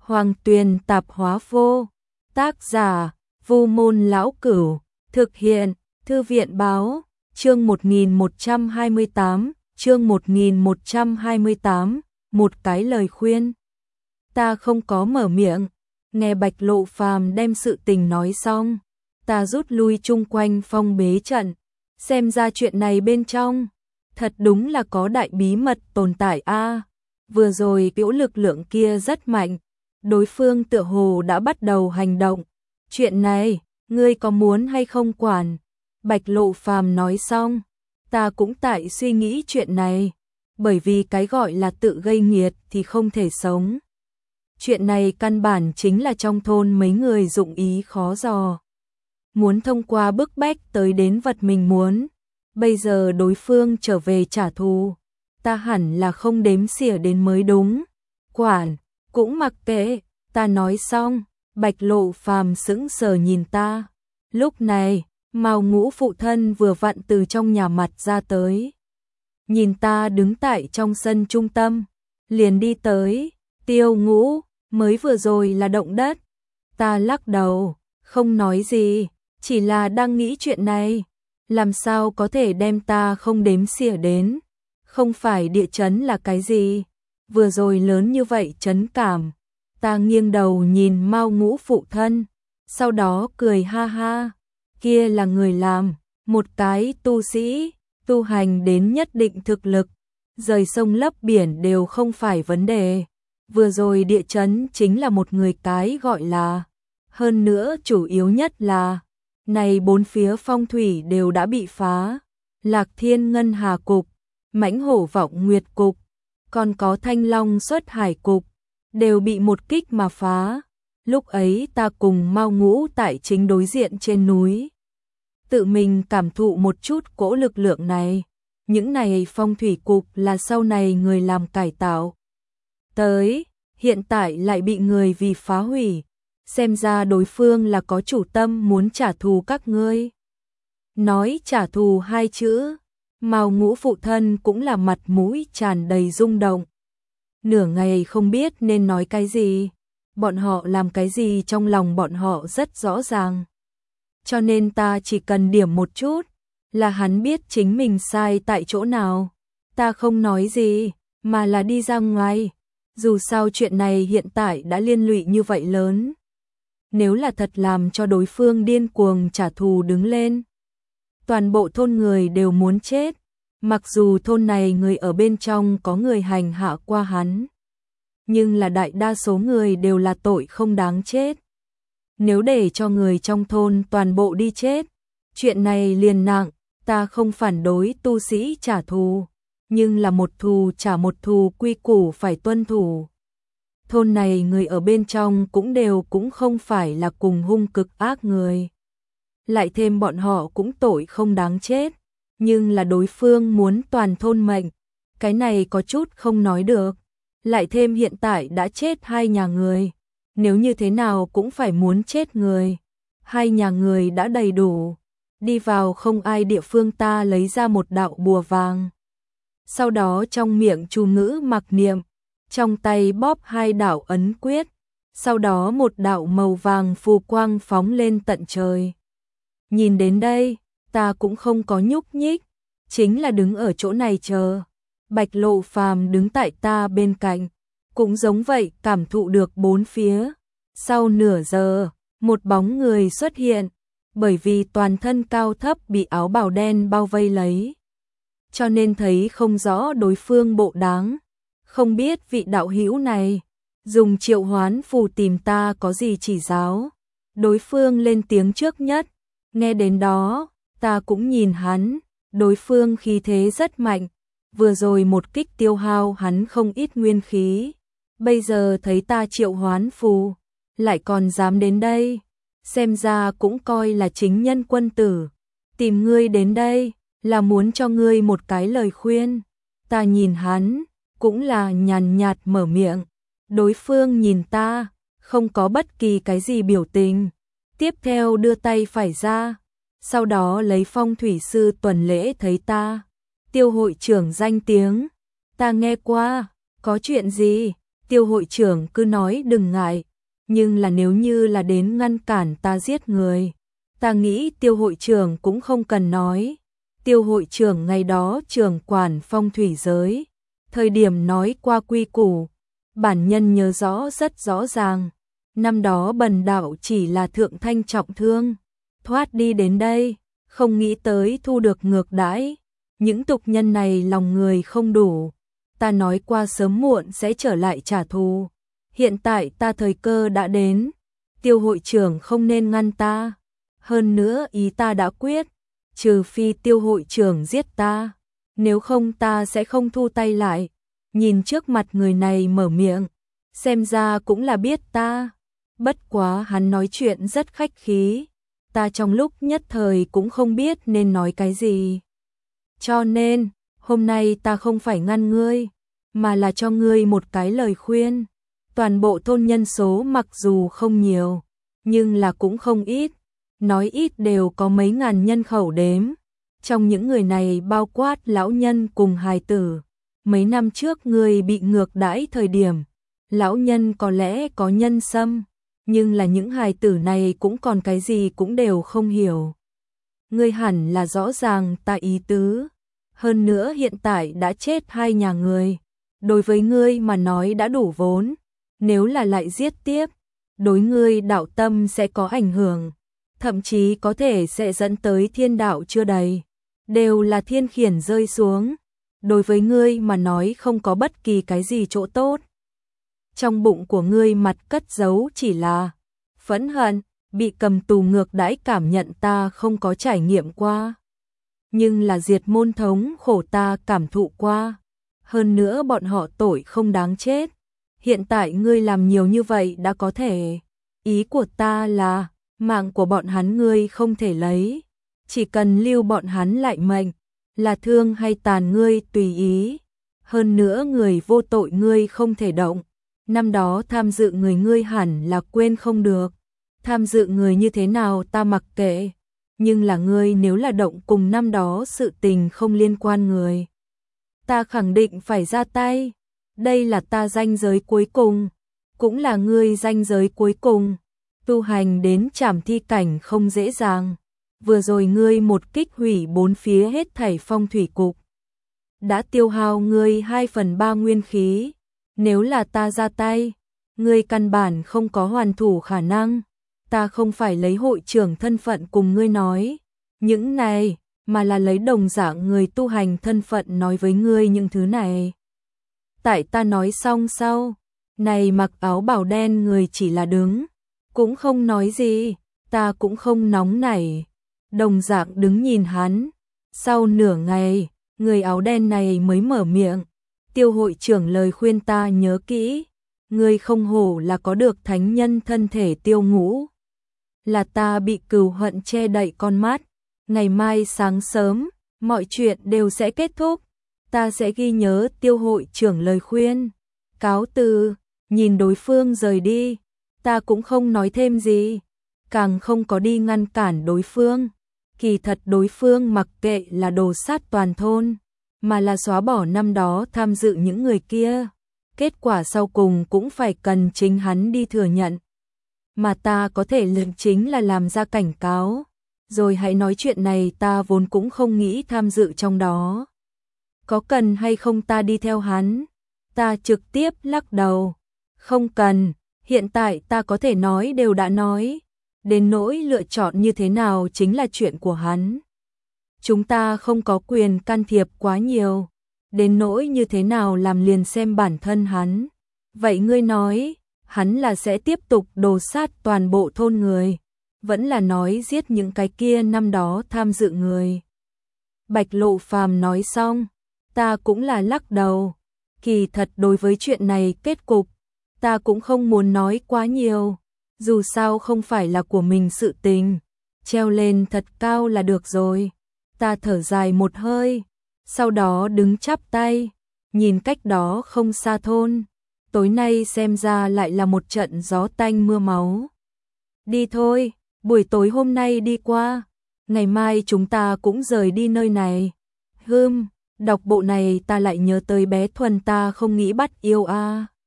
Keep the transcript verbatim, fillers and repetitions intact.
Hoàng Tuyền Tạp Hóa Vô. Tác giả: Vu Môn Lão Cửu. Thực hiện: Thư viện Báo. Chương một nghìn một trăm hai mươi tám, chương một nghìn một trăm hai mươi tám, một cái lời khuyên. Ta không có mở miệng, nghe Bạch Lộ Phàm đem sự tình nói xong, ta rút lui chung quanh phong bế trận, xem ra chuyện này bên trong thật đúng là có đại bí mật tồn tại a. Vừa rồi cỗ lực lượng kia rất mạnh, đối phương tựa hồ đã bắt đầu hành động. Chuyện này, ngươi có muốn hay không quản? Bạch Lộ Phàm nói xong, ta cũng tại suy nghĩ chuyện này, bởi vì cái gọi là tự gây nghiệt thì không thể sống. Chuyện này căn bản chính là trong thôn mấy người dụng ý khó dò, muốn thông qua bức bách tới đến vật mình muốn. Bây giờ đối phương trở về trả thù, ta hẳn là không đếm xỉa đến mới đúng. Quản, cũng mặc kệ. Ta nói xong, Bạch Lộ Phàm sững sờ nhìn ta. Lúc này, Mao Ngũ phụ thân vừa vặn từ trong nhà mặt ra tới. Nhìn ta đứng tại trong sân trung tâm, liền đi tới. Tiêu Ngũ, mới vừa rồi là động đất. Ta lắc đầu, không nói gì, chỉ là đang nghĩ chuyện này. Làm sao có thể đem ta không đếm xỉa đến? Không phải địa chấn là cái gì? Vừa rồi lớn như vậy chấn cảm. Ta nghiêng đầu nhìn Mao Ngũ phụ thân, sau đó cười ha ha. Kia là người làm, một cái tu sĩ, tu hành đến nhất định thực lực, rời sông lấp biển đều không phải vấn đề. Vừa rồi địa chấn chính là một người cái gọi là. Hơn nữa chủ yếu nhất là, này bốn phía phong thủy đều đã bị phá. Lạc Thiên Ngân Hà Cục, Mãnh Hổ Vọng Nguyệt Cục, còn có Thanh Long Xuất Hải Cục, đều bị một kích mà phá. Lúc ấy ta cùng Mao Ngũ tại chính đối diện trên núi, tự mình cảm thụ một chút cỗ lực lượng này. Những này phong thủy cục là sau này người làm cải tạo tới, hiện tại lại bị người vì phá hủy. Xem ra đối phương là có chủ tâm muốn trả thù các ngươi. Nói trả thù hai chữ, Mao Ngũ phụ thân cũng là mặt mũi tràn đầy rung động. Nửa ngày không biết nên nói cái gì, bọn họ làm cái gì trong lòng bọn họ rất rõ ràng. Cho nên ta chỉ cần điểm một chút, là hắn biết chính mình sai tại chỗ nào. Ta không nói gì, mà là đi ra ngoài. Dù sao chuyện này hiện tại đã liên lụy như vậy lớn. Nếu là thật làm cho đối phương điên cuồng trả thù đứng lên, toàn bộ thôn người đều muốn chết. Mặc dù thôn này người ở bên trong có người hành hạ qua hắn, nhưng là đại đa số người đều là tội không đáng chết. Nếu để cho người trong thôn toàn bộ đi chết, chuyện này liền nặng. Ta không phản đối tu sĩ trả thù, nhưng là một thù trả một thù, quy củ phải tuân thủ. Thôn này người ở bên trong cũng đều cũng không phải là cùng hung cực ác người. Lại thêm bọn họ cũng tội không đáng chết, nhưng là đối phương muốn toàn thôn mệnh, cái này có chút không nói được. Lại thêm hiện tại đã chết hai nhà người, nếu như thế nào cũng phải muốn chết người. Hai nhà người đã đầy đủ, đi vào không ai địa phương. Ta lấy ra một đạo bùa vàng, sau đó trong miệng chú ngữ mặc niệm, trong tay bóp hai đạo ấn quyết, sau đó một đạo màu vàng phù quang phóng lên tận trời. Nhìn đến đây, ta cũng không có nhúc nhích, chính là đứng ở chỗ này chờ. Bạch Lộ Phàm đứng tại ta bên cạnh, cũng giống vậy cảm thụ được bốn phía. Sau nửa giờ, một bóng người xuất hiện, bởi vì toàn thân cao thấp bị áo bào đen bao vây lấy, cho nên thấy không rõ đối phương bộ dáng. Không biết vị đạo hữu này dùng triệu hoán phù tìm ta có gì chỉ giáo? Đối phương lên tiếng trước nhất. Nghe đến đó, ta cũng nhìn hắn, đối phương khí thế rất mạnh, vừa rồi một kích tiêu hao hắn không ít nguyên khí. Bây giờ thấy ta triệu hoán phù, lại còn dám đến đây, xem ra cũng coi là chính nhân quân tử. Tìm ngươi đến đây, là muốn cho ngươi một cái lời khuyên. Ta nhìn hắn, cũng là nhàn nhạt mở miệng. Đối phương nhìn ta, không có bất kỳ cái gì biểu tình. Tiếp theo đưa tay phải ra, sau đó lấy phong thủy sư tuần lễ thấy ta. Tiêu hội trưởng danh tiếng, ta nghe qua, có chuyện gì? Tiêu hội trưởng cứ nói đừng ngại, nhưng là nếu như là đến ngăn cản ta giết người, ta nghĩ tiêu hội trưởng cũng không cần nói. Tiêu hội trưởng ngày đó trưởng quản phong thủy giới, thời điểm nói qua quy củ, bản nhân nhớ rõ rất rõ ràng. Năm đó bần đạo chỉ là thượng thanh trọng thương, thoát đi đến đây, không nghĩ tới thu được ngược đãi. Những tục nhân này lòng người không đủ, ta nói qua sớm muộn sẽ trở lại trả thù. Hiện tại ta thời cơ đã đến, tiêu hội trưởng không nên ngăn ta. Hơn nữa ý ta đã quyết, trừ phi tiêu hội trưởng giết ta, nếu không ta sẽ không thu tay lại. Nhìn trước mặt người này mở miệng, xem ra cũng là biết ta. Bất quá hắn nói chuyện rất khách khí, ta trong lúc nhất thời cũng không biết nên nói cái gì. Cho nên, hôm nay ta không phải ngăn ngươi, mà là cho ngươi một cái lời khuyên. Toàn bộ thôn nhân số mặc dù không nhiều, nhưng là cũng không ít, nói ít đều có mấy ngàn nhân khẩu đếm. Trong những người này bao quát lão nhân cùng hài tử. Mấy năm trước ngươi bị ngược đãi thời điểm, lão nhân có lẽ có nhân xâm, nhưng là những hài tử này cũng còn cái gì cũng đều không hiểu. Ngươi hẳn là rõ ràng ta ý tứ. Hơn nữa hiện tại đã chết hai nhà người, đối với ngươi mà nói đã đủ vốn. Nếu là lại giết tiếp, đối ngươi đạo tâm sẽ có ảnh hưởng, thậm chí có thể sẽ dẫn tới thiên đạo chưa đầy, đều là thiên khiển rơi xuống. Đối với ngươi mà nói không có bất kỳ cái gì chỗ tốt. Trong bụng của ngươi mặt cất giấu chỉ là phẫn hận, bị cầm tù ngược đãi cảm nhận ta không có trải nghiệm qua. Nhưng là diệt môn thống khổ ta cảm thụ qua. Hơn nữa bọn họ tội không đáng chết. Hiện tại ngươi làm nhiều như vậy đã có thể. Ý của ta là, mạng của bọn hắn ngươi không thể lấy. Chỉ cần lưu bọn hắn lại mệnh, là thương hay tàn ngươi tùy ý. Hơn nữa người vô tội ngươi không thể động. Năm đó tham dự người ngươi hẳn là quên không được. Tham dự người như thế nào ta mặc kệ. Nhưng là ngươi nếu là động cùng năm đó sự tình không liên quan người, ta khẳng định phải ra tay. Đây là ta ranh giới cuối cùng, cũng là ngươi ranh giới cuối cùng. Tu hành đến trảm thi cảnh không dễ dàng. Vừa rồi ngươi một kích hủy bốn phía hết thảy phong thủy cục, đã tiêu hao ngươi hai phần ba nguyên khí. Nếu là ta ra tay, ngươi căn bản không có hoàn thủ khả năng. Ta không phải lấy hội trưởng thân phận cùng ngươi nói những này, mà là lấy đồng dạng người tu hành thân phận nói với ngươi những thứ này. Tại ta nói xong sau, này mặc áo bào đen người chỉ là đứng, cũng không nói gì, ta cũng không nóng nảy. Đồng dạng đứng nhìn hắn. Sau nửa ngày, người áo đen này mới mở miệng. Tiêu hội trưởng lời khuyên ta nhớ kỹ. Ngươi không hổ là có được thánh nhân thân thể Tiêu Ngũ. Là ta bị cừu hận che đậy con mắt. Ngày mai sáng sớm, mọi chuyện đều sẽ kết thúc. Ta sẽ ghi nhớ tiêu hội trưởng lời khuyên. Cáo từ, nhìn đối phương rời đi. Ta cũng không nói thêm gì. Càng không có đi ngăn cản đối phương. Kỳ thật đối phương mặc kệ là đồ sát toàn thôn, mà là xóa bỏ năm đó tham dự những người kia. Kết quả sau cùng cũng phải cần chính hắn đi thừa nhận. Mà ta có thể lệnh chính là làm ra cảnh cáo. Rồi hãy nói chuyện này ta vốn cũng không nghĩ tham dự trong đó. Có cần hay không ta đi theo hắn? Ta trực tiếp lắc đầu. Không cần, hiện tại ta có thể nói đều đã nói. Đến nỗi lựa chọn như thế nào chính là chuyện của hắn. Chúng ta không có quyền can thiệp quá nhiều. Đến nỗi như thế nào làm liền xem bản thân hắn. Vậy ngươi nói, hắn là sẽ tiếp tục đồ sát toàn bộ thôn người, vẫn là nói giết những cái kia năm đó tham dự người? Bạch Lộ Phàm nói xong, ta cũng là lắc đầu. Kỳ thật đối với chuyện này kết cục, ta cũng không muốn nói quá nhiều. Dù sao không phải là của mình sự tình, treo lên thật cao là được rồi. Ta thở dài một hơi, sau đó đứng chắp tay, nhìn cách đó không xa thôn. Tối nay xem ra lại là một trận gió tanh mưa máu. Đi thôi, buổi tối hôm nay đi qua, ngày mai chúng ta cũng rời đi nơi này. Hừm, đọc bộ này ta lại nhớ tới bé Thuần ta không nghĩ bắt yêu a. À.